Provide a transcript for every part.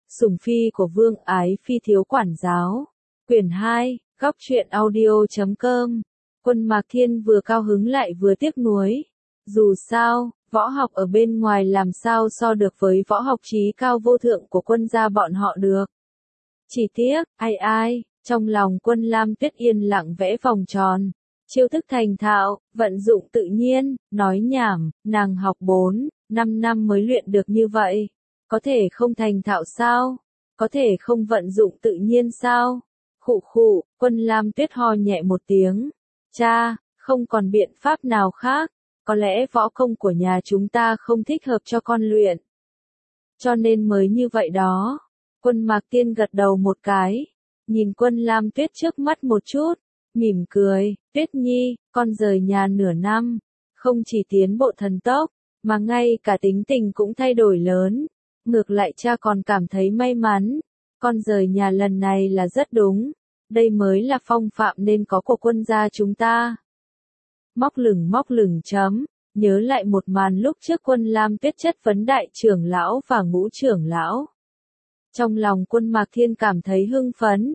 Sủng phi của Vương Ái Phi thiếu quản giáo. Quyển 2, góc truyện audio.com. Quân Mạc Thiên vừa cao hứng lại vừa tiếc nuối. Dù sao, võ học ở bên ngoài làm sao so được với võ học trí cao vô thượng của quân gia bọn họ được. Chỉ tiếc, ai, trong lòng Quân Lam Tuyết yên lặng vẽ vòng tròn. Chiêu thức thành thạo, vận dụng tự nhiên, nói nhảm, nàng học 4-5 năm mới luyện được như vậy. Có thể không thành thạo sao? Có thể không vận dụng tự nhiên sao? Khụ khụ, Quân Lam Tuyết ho nhẹ một tiếng. Cha, không còn biện pháp nào khác. Có lẽ võ công của nhà chúng ta không thích hợp cho con luyện. Cho nên mới như vậy đó. Quân Mạc Thiên gật đầu một cái. Nhìn Quân Lam Tuyết trước mắt một chút. Mỉm cười, Tuyết Nhi, con rời nhà nửa năm. Không chỉ tiến bộ thần tốc, mà ngay cả tính tình cũng thay đổi lớn. Ngược lại cha còn cảm thấy may mắn. Con rời nhà lần này là rất đúng. Đây mới là phong phạm nên có của quân gia chúng ta. Móc lửng chấm. Nhớ lại một màn lúc trước Quân Lam Tuyết chất vấn đại trưởng lão và ngũ trưởng lão. Trong lòng Quân Mạc Thiên cảm thấy hưng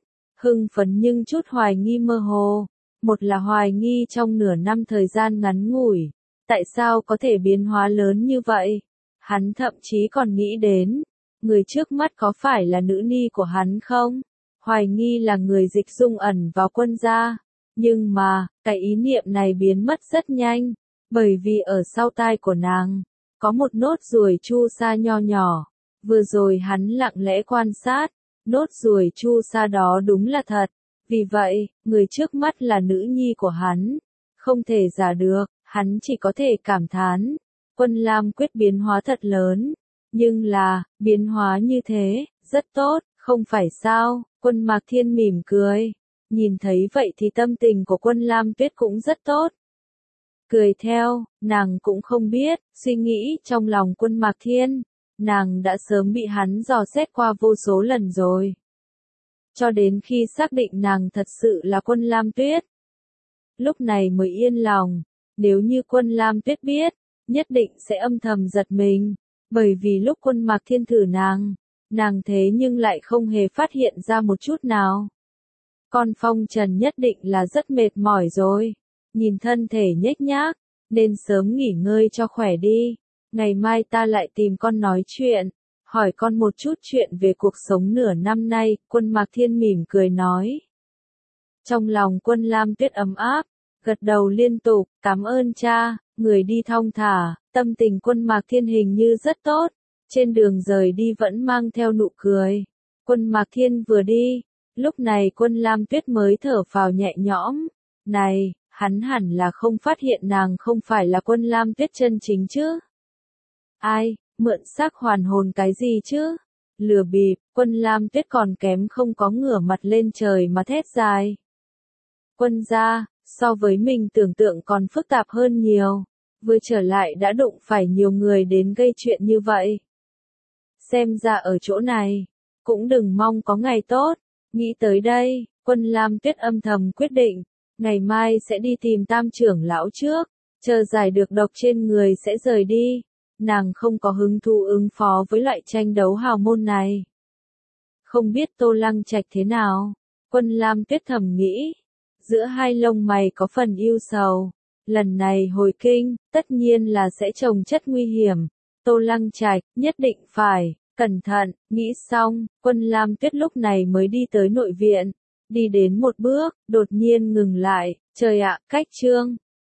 phấn nhưng chút hoài nghi mơ hồ. Một là hoài nghi trong nửa năm thời gian ngắn ngủi. Tại sao có thể biến hóa lớn như vậy? Hắn thậm chí còn nghĩ đến, người trước mắt có phải là nữ ni của hắn không? Hoài nghi là người dịch dung ẩn vào quân gia. Nhưng mà, cái ý niệm này biến mất rất nhanh, bởi vì ở sau tai của nàng, có một nốt ruồi chu sa nho nhỏ. Vừa rồi hắn lặng lẽ quan sát, nốt ruồi chu sa đó đúng là thật. Vì vậy, người trước mắt là nữ nhi của hắn. Không thể giả được, hắn chỉ có thể cảm thán. Quân Lam quyết biến hóa thật lớn. Nhưng là, biến hóa như thế, rất tốt, không phải sao? Quân Mạc Thiên mỉm cười. Nhìn thấy vậy thì tâm tình của Quân Lam Tuyết cũng rất tốt. Cười theo, nàng cũng không biết, suy nghĩ trong lòng Quân Mạc Thiên. Nàng đã sớm bị hắn dò xét qua vô số lần rồi. Cho đến khi xác định nàng thật sự là Quân Lam Tuyết. Lúc này mới yên lòng, nếu như Quân Lam Tuyết biết, nhất định sẽ âm thầm giật mình. Bởi vì lúc Quân Mạc Thiên thử nàng thế nhưng lại không hề phát hiện ra một chút nào. Con Phong Trần nhất định là rất mệt mỏi rồi. Nhìn thân thể nhếch nhác, nên sớm nghỉ ngơi cho khỏe đi. Ngày mai ta lại tìm con nói chuyện, hỏi con một chút chuyện về cuộc sống nửa năm nay. Quân Mạc Thiên mỉm cười nói. Trong lòng Quân Lam Tuyết ấm áp, gật đầu liên tục, cảm ơn cha, người đi thong thả. Tâm tình Quân Mạc Thiên hình như rất tốt, trên đường rời đi vẫn mang theo nụ cười. Quân Mạc Thiên vừa đi, lúc này Quân Lam Tuyết mới thở phào nhẹ nhõm. Này, hắn hẳn là không phát hiện nàng không phải là Quân Lam Tuyết chân chính chứ? Ai, mượn xác hoàn hồn cái gì chứ? Lừa bịp, Quân Lam Tuyết còn kém không có ngửa mặt lên trời mà thét dài. Quân gia, so với mình tưởng tượng còn phức tạp hơn nhiều. Vừa trở lại đã đụng phải nhiều người đến gây chuyện như vậy. Xem ra ở chỗ này, cũng đừng mong có ngày tốt. Nghĩ tới đây, Quân Lam Tuyết âm thầm quyết định, ngày mai sẽ đi tìm Tam trưởng lão trước, chờ giải được độc trên người sẽ rời đi. Nàng không có hứng thú ứng phó với loại tranh đấu hào môn này. Không biết Tô Lăng Trạch thế nào? Quân Lam Tuyết thầm nghĩ. Giữa hai lông mày có phần ưu sầu. Lần này hồi kinh, tất nhiên là sẽ chồng chất nguy hiểm. Tô Lăng Trạch, nhất định phải, cẩn thận, nghĩ xong, Quân Lam Tuyết lúc này mới đi tới nội viện. Đi đến một bước, đột nhiên ngừng lại, trời ạ, cách chương.